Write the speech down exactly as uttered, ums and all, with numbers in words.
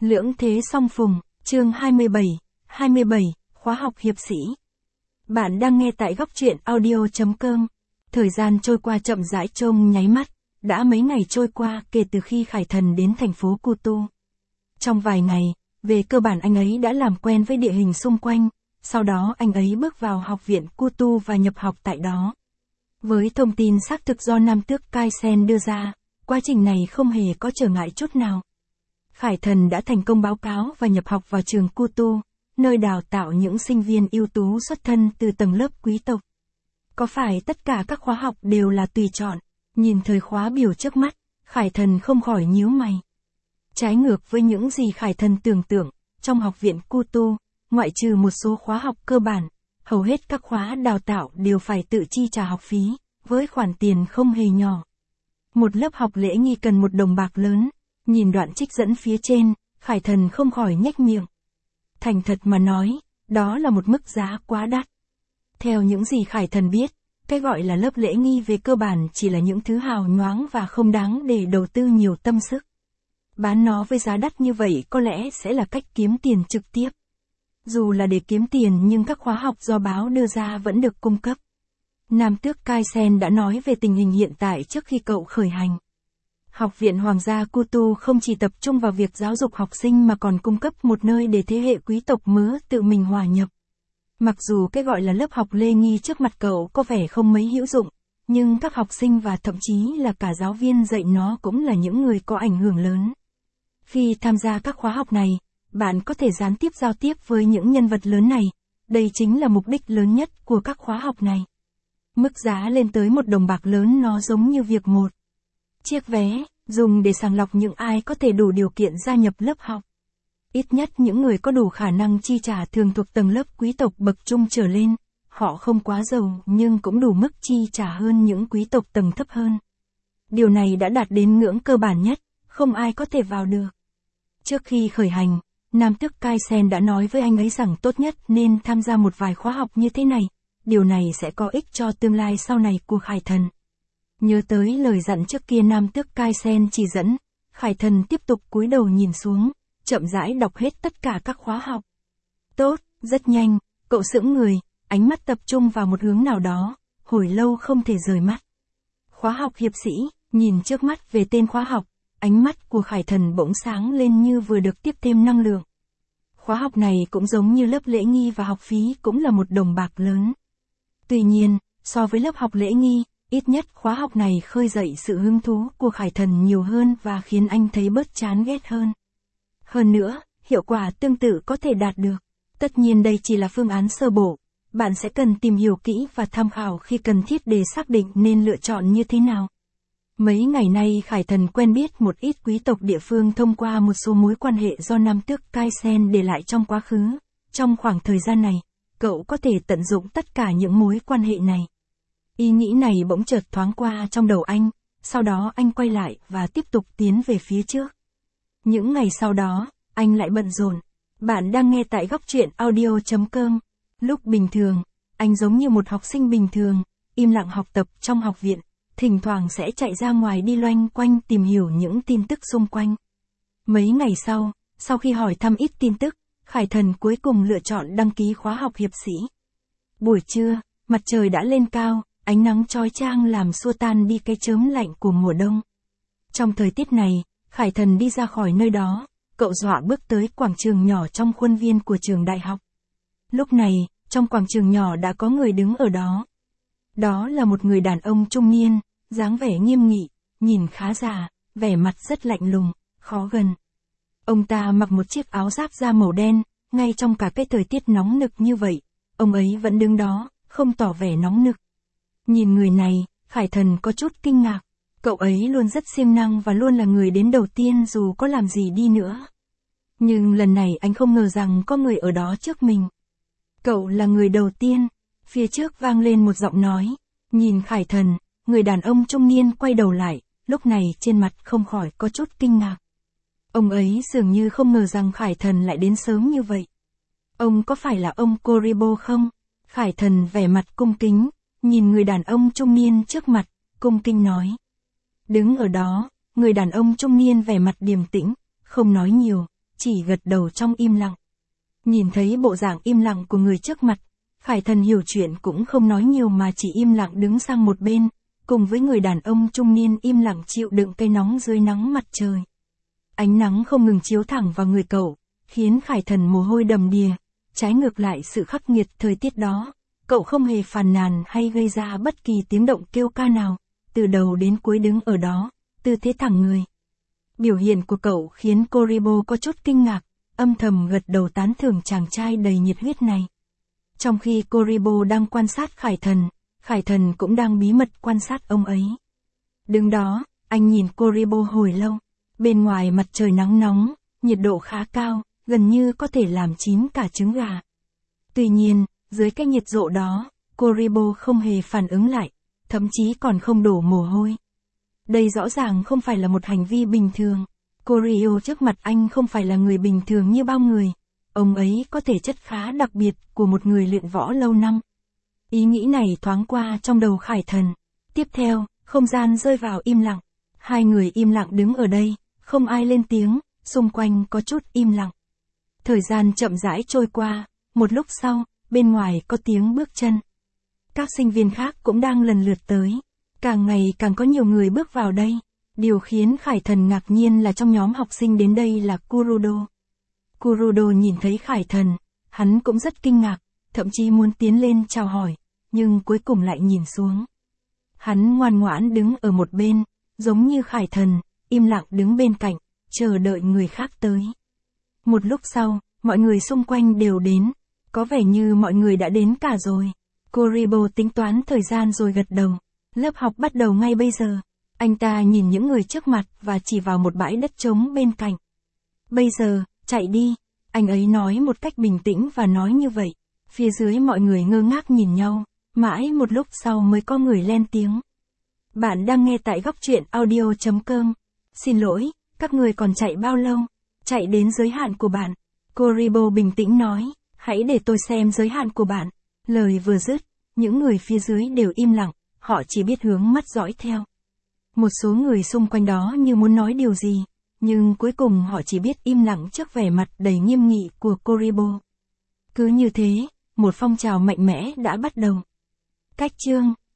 Lưỡng thế song phùng, chương hai mươi bảy, hai mươi bảy, khóa học hiệp sĩ. Bạn đang nghe tại góc truyện audio chấm com. Thời gian trôi qua chậm rãi trông nháy mắt, đã mấy ngày trôi qua kể từ khi Khải Thần đến thành phố Kutu. Trong vài ngày, về cơ bản anh ấy đã làm quen với địa hình xung quanh, sau đó anh ấy bước vào học viện Kutu và nhập học tại đó. Với thông tin xác thực do Nam Tước Kaisen đưa ra, quá trình này không hề có trở ngại chút nào. Khải Thần đã thành công báo cáo và nhập học vào trường Kutu, nơi đào tạo những sinh viên ưu tú xuất thân từ tầng lớp quý tộc. Có phải tất cả các khóa học đều là tùy chọn? Nhìn thời khóa biểu trước mắt, Khải Thần không khỏi nhíu mày. Trái ngược với những gì Khải Thần tưởng tượng, trong học viện Kutu, ngoại trừ một số khóa học cơ bản, hầu hết các khóa đào tạo đều phải tự chi trả học phí, với khoản tiền không hề nhỏ. Một lớp học lễ nghi cần một đồng bạc lớn. Nhìn đoạn trích dẫn phía trên, Khải Thần không khỏi nhếch miệng. Thành thật mà nói, đó là một mức giá quá đắt. Theo những gì Khải Thần biết, cái gọi là lớp lễ nghi về cơ bản chỉ là những thứ hào nhoáng và không đáng để đầu tư nhiều tâm sức. Bán nó với giá đắt như vậy có lẽ sẽ là cách kiếm tiền trực tiếp. Dù là để kiếm tiền nhưng các khóa học do báo đưa ra vẫn được cung cấp. Nam Tước Kaisen đã nói về tình hình hiện tại trước khi cậu khởi hành. Học viện Hoàng gia Kutu không chỉ tập trung vào việc giáo dục học sinh mà còn cung cấp một nơi để thế hệ quý tộc mớ tự mình hòa nhập. Mặc dù cái gọi là lớp học lễ nghi trước mặt cậu có vẻ không mấy hữu dụng, nhưng các học sinh và thậm chí là cả giáo viên dạy nó cũng là những người có ảnh hưởng lớn. Khi tham gia các khóa học này, bạn có thể gián tiếp giao tiếp với những nhân vật lớn này, đây chính là mục đích lớn nhất của các khóa học này. Mức giá lên tới một đồng bạc lớn nó giống như việc một chiếc vé, dùng để sàng lọc những ai có thể đủ điều kiện gia nhập lớp học. Ít nhất những người có đủ khả năng chi trả thường thuộc tầng lớp quý tộc bậc trung trở lên, họ không quá giàu nhưng cũng đủ mức chi trả hơn những quý tộc tầng thấp hơn. Điều này đã đạt đến ngưỡng cơ bản nhất, không ai có thể vào được. Trước khi khởi hành, Nam Tước Kaisen đã nói với anh ấy rằng tốt nhất nên tham gia một vài khóa học như thế này, điều này sẽ có ích cho tương lai sau này của Khải Thần. Nhớ tới lời dặn trước kia Nam Tước Kaisen chỉ dẫn, Khải Thần tiếp tục cúi đầu nhìn xuống, chậm rãi đọc hết tất cả các khóa học. Tốt, rất nhanh, cậu sững người, ánh mắt tập trung vào một hướng nào đó, hồi lâu không thể rời mắt. Khóa học hiệp sĩ, nhìn trước mắt về tên khóa học, ánh mắt của Khải Thần bỗng sáng lên như vừa được tiếp thêm năng lượng. Khóa học này cũng giống như lớp lễ nghi và học phí cũng là một đồng bạc lớn. Tuy nhiên, so với lớp học lễ nghi, ít nhất khóa học này khơi dậy sự hứng thú của Khải Thần nhiều hơn và khiến anh thấy bớt chán ghét hơn. Hơn nữa, hiệu quả tương tự có thể đạt được. Tất nhiên đây chỉ là phương án sơ bộ, bạn sẽ cần tìm hiểu kỹ và tham khảo khi cần thiết để xác định nên lựa chọn như thế nào. Mấy ngày nay Khải Thần quen biết một ít quý tộc địa phương thông qua một số mối quan hệ do Nam Tước Kaisen để lại trong quá khứ. Trong khoảng thời gian này, cậu có thể tận dụng tất cả những mối quan hệ này. Ý nghĩ này bỗng chợt thoáng qua trong đầu anh, sau đó anh quay lại và tiếp tục tiến về phía trước. Những ngày sau đó, anh lại bận rộn. Bạn đang nghe tại góc truyện audio chấm com. Lúc bình thường, anh giống như một học sinh bình thường, im lặng học tập trong học viện, thỉnh thoảng sẽ chạy ra ngoài đi loanh quanh tìm hiểu những tin tức xung quanh. Mấy ngày sau, sau khi hỏi thăm ít tin tức, Khải Thần cuối cùng lựa chọn đăng ký khóa học hiệp sĩ. Buổi trưa, mặt trời đã lên cao, ánh nắng chói chang làm xua tan đi cái chớm lạnh của mùa đông. Trong thời tiết này, Khải Thần đi ra khỏi nơi đó, cậu dọa bước tới quảng trường nhỏ trong khuôn viên của trường đại học. Lúc này, trong quảng trường nhỏ đã có người đứng ở đó. Đó là một người đàn ông trung niên, dáng vẻ nghiêm nghị, nhìn khá già, vẻ mặt rất lạnh lùng, khó gần. Ông ta mặc một chiếc áo giáp da màu đen, ngay trong cả cái thời tiết nóng nực như vậy, ông ấy vẫn đứng đó, không tỏ vẻ nóng nực. Nhìn người này, Khải Thần có chút kinh ngạc. Cậu ấy luôn rất siêng năng và luôn là người đến đầu tiên dù có làm gì đi nữa. Nhưng lần này anh không ngờ rằng có người ở đó trước mình. Cậu là người đầu tiên. Phía trước vang lên một giọng nói. Nhìn Khải Thần, người đàn ông trung niên quay đầu lại, lúc này trên mặt không khỏi có chút kinh ngạc. Ông ấy dường như không ngờ rằng Khải Thần lại đến sớm như vậy. Ông có phải là ông Koribo không? Khải Thần vẻ mặt cung kính, nhìn người đàn ông trung niên trước mặt, cung kính nói. Đứng ở đó, người đàn ông trung niên vẻ mặt điềm tĩnh, không nói nhiều, chỉ gật đầu trong im lặng. Nhìn thấy bộ dạng im lặng của người trước mặt, Khải Thần hiểu chuyện cũng không nói nhiều mà chỉ im lặng đứng sang một bên, cùng với người đàn ông trung niên im lặng chịu đựng cây nóng dưới nắng mặt trời. Ánh nắng không ngừng chiếu thẳng vào người cậu, khiến Khải Thần mồ hôi đầm đìa, trái ngược lại sự khắc nghiệt thời tiết đó, cậu không hề phàn nàn hay gây ra bất kỳ tiếng động kêu ca nào, từ đầu đến cuối đứng ở đó, tư thế thẳng người. Biểu hiện của cậu khiến Koribo có chút kinh ngạc, âm thầm gật đầu tán thưởng chàng trai đầy nhiệt huyết này. Trong khi Koribo đang quan sát Khải Thần, Khải Thần cũng đang bí mật quan sát ông ấy. Đứng đó, anh nhìn Koribo hồi lâu. Bên ngoài mặt trời nắng nóng, nhiệt độ khá cao, gần như có thể làm chín cả trứng gà. Tuy nhiên, dưới cái nhiệt độ đó, Koribo không hề phản ứng lại, thậm chí còn không đổ mồ hôi. Đây rõ ràng không phải là một hành vi bình thường. Koryo trước mặt anh không phải là người bình thường như bao người. Ông ấy có thể chất khá đặc biệt của một người luyện võ lâu năm. Ý nghĩ này thoáng qua trong đầu Khải Thần. Tiếp theo, không gian rơi vào im lặng. Hai người im lặng đứng ở đây, không ai lên tiếng, xung quanh có chút im lặng. Thời gian chậm rãi trôi qua, một lúc sau, bên ngoài có tiếng bước chân. Các sinh viên khác cũng đang lần lượt tới. Càng ngày càng có nhiều người bước vào đây. Điều khiến Khải Thần ngạc nhiên là trong nhóm học sinh đến đây là Kurudo. Kurudo nhìn thấy Khải Thần, hắn cũng rất kinh ngạc, thậm chí muốn tiến lên chào hỏi, nhưng cuối cùng lại nhìn xuống. Hắn ngoan ngoãn đứng ở một bên, giống như Khải Thần, im lặng đứng bên cạnh, chờ đợi người khác tới. Một lúc sau, mọi người xung quanh đều đến, có vẻ như mọi người đã đến cả rồi. Koribo tính toán thời gian rồi gật đầu. Lớp học bắt đầu ngay bây giờ. Anh ta nhìn những người trước mặt và chỉ vào một bãi đất trống bên cạnh. Bây giờ, chạy đi. Anh ấy nói một cách bình tĩnh và nói như vậy. Phía dưới mọi người ngơ ngác nhìn nhau, mãi một lúc sau mới có người lên tiếng. Bạn đang nghe tại góc truyện audio chấm com. Xin lỗi, các người còn chạy bao lâu? Chạy đến giới hạn của bạn. Koribo bình tĩnh nói, hãy để tôi xem giới hạn của bạn. Lời vừa dứt, những người phía dưới đều im lặng, họ chỉ biết hướng mắt dõi theo. Một số người xung quanh đó như muốn nói điều gì, nhưng cuối cùng họ chỉ biết im lặng trước vẻ mặt đầy nghiêm nghị của Koribo. Cứ như thế, một phong trào mạnh mẽ đã bắt đầu. Cách chương